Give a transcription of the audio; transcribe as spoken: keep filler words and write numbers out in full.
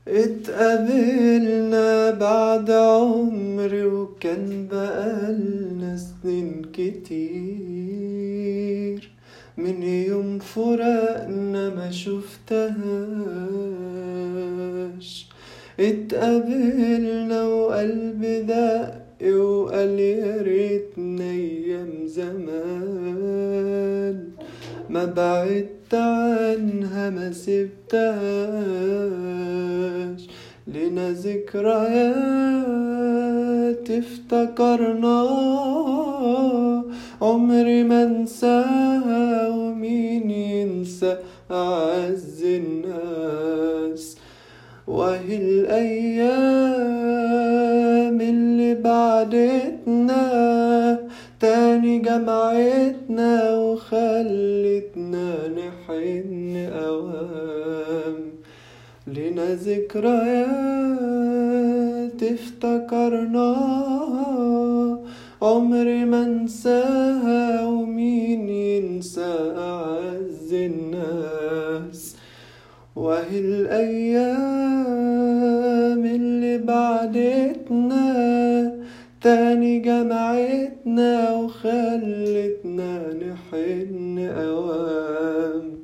اتقابلنا بعد عمري وكان بقالنا سنين كتير، من يوم فراقنا ما شفتهاش. اتقابلنا وقلبي دق وقال يا ريتنا ايام زمان، ما بعدت عنها ما سبتهاش. لنا ذكريات افتكرناها عمري ما انساها، ومين ينسى اعز الناس. وهي الايام اللي بعدتنا تاني جمعتنا وخلتنا نحن أوام. لنا ذكريات افتكرناها عمري ما انساها، ومين ينسى أعز الناس. وهي الأيام اللي بعدتنا تاني جمعتنا وخلتنا نحن أوام.